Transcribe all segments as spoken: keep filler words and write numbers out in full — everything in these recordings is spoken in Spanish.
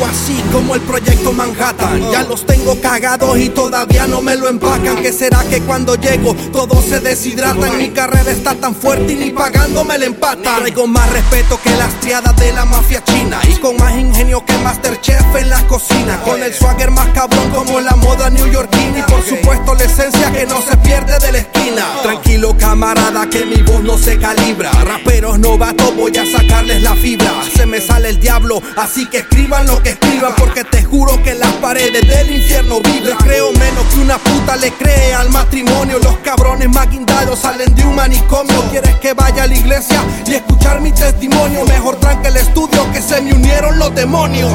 así como el proyecto Manhattan. Ya los tengo cagados y todavía no me lo empacan. ¿Qué será que cuando llego todos se deshidratan? Mi carrera está tan fuerte y ni pagándome la empata. Traigo más respeto que las triadas de la mafia china y con más ingenio que Masterchef en las cocinas. Con el swagger más cabrón como la moda newyorkina y por supuesto la esencia que no se pierde de la esquina. Tranquilo camarada que mi voz no se calibra. Raperos novatos voy a sacarles la fibra. Se me sale el diablo, así que escriban lo que escriban, porque te juro que en las paredes del infierno vibra. Creo menos que una puta le cree al matrimonio. Los cabrones más guindados salen de un manicomio. ¿Quieres que vaya a la iglesia y escuchar mi testimonio? Mejor tranque el estudio que se me unieron los demonios.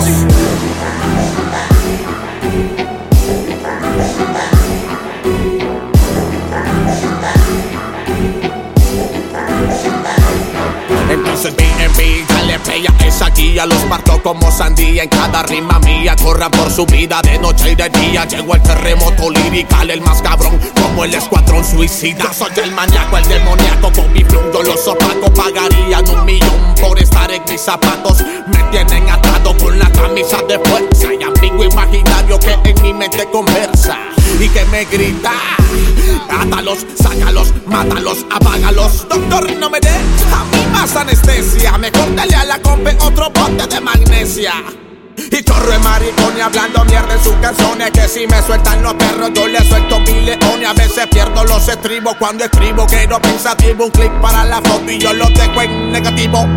Entonces B and B, dale play a esa guía. Los parto como sandía en cada rima mía. Corran por su vida de noche y de día. Llegó el terremoto lirical, el más cabrón como el escuadrón suicida. Yo soy el maníaco, el demoníaco. Con mi flow yo los opaco. Pagarían un millón por estar en mis zapatos. Me tienen atado con la camisa de fuerza. Y amigo imaginario que en mi mente conversa y que me grita: átalos, sácalos, mátalos, apágalos. Doctor, no me dé a mí más anestesia. Mejor dale a la compe otro bote de magnesia. Y chorro de maricón y hablando mierda en sus canciones. Que si me sueltan los perros yo les suelto mil leones. A veces pierdo los estribos cuando escribo. Quedo pensativo, un clic para la foto y yo lo dejo en negativo.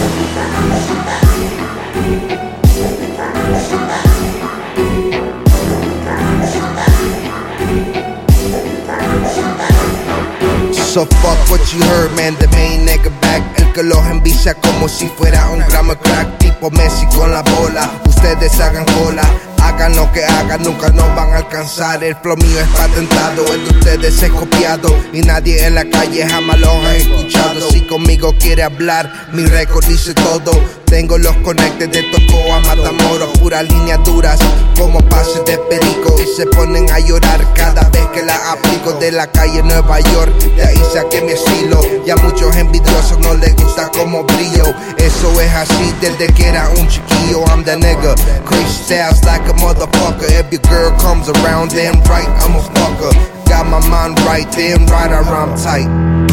So fuck what you heard, man, the main nigga back. El que los envicia como si fuera un gramo de crack. Tipo Messi con la bola, ustedes hagan cola. Hagan lo que hagan, nunca nos van a alcanzar. El flow mío es patentado, el de ustedes es copiado. Y nadie en la calle jamás los ha escuchado. Si conmigo quiere hablar, mi récord dice todo. Tengo los conectes de Tocó a Matamoros. Puras líneas duras como pases de perico. Y se ponen a llorar cada vez que la aplico. De la calle Nueva York, de ahí saqué mi estilo. Y a muchos envidiosos no les gusta como brillo. Eso es así desde que era un chiquillo. I'm the nigga, crazy styles like a motherfucker. If your girl comes around, damn right, I'm a fucker. Got my mind right, damn right, I rhyme tight.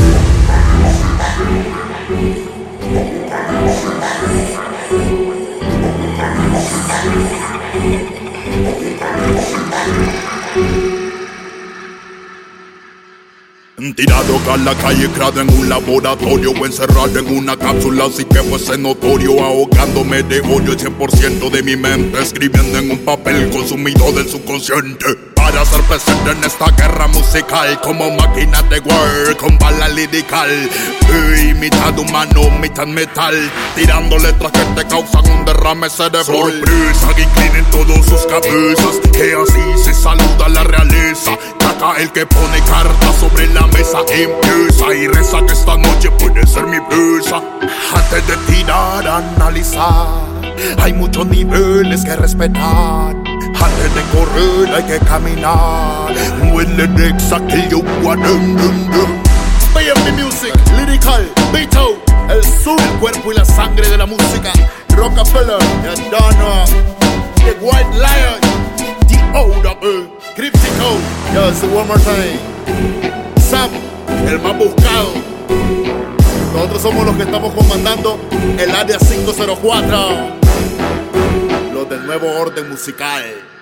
Tirado a la calle, creado en un laboratorio o encerrado en una cápsula, así que fuese notorio. Ahogándome de odio el cien por ciento de mi mente, escribiendo en un papel consumido del subconsciente. Para ser presente en esta guerra musical, como máquina de war con bala lirical. Y mitad humano, mitad metal, tirando letras que te causan un derrame cerebral. Sorpresa, que inclinen todos sus cabezas, que así se saluda la realeza. Caca el que pone cartas sobre la mesa, empieza y reza que esta noche puede ser mi presa. Antes de tirar, analizar, hay muchos niveles que respetar. Antes de correr hay que caminar. When the next I kill you, what dum dum dum. B and B Music, Lyrical, Beto, el sur, el cuerpo y la sangre de la música. Rockefeller, Donna, The White Lion, The O Cryptico, just one more time. Sam, el más buscado. Nosotros somos los que estamos comandando el área cinco cero cuatro. Los del nuevo orden musical.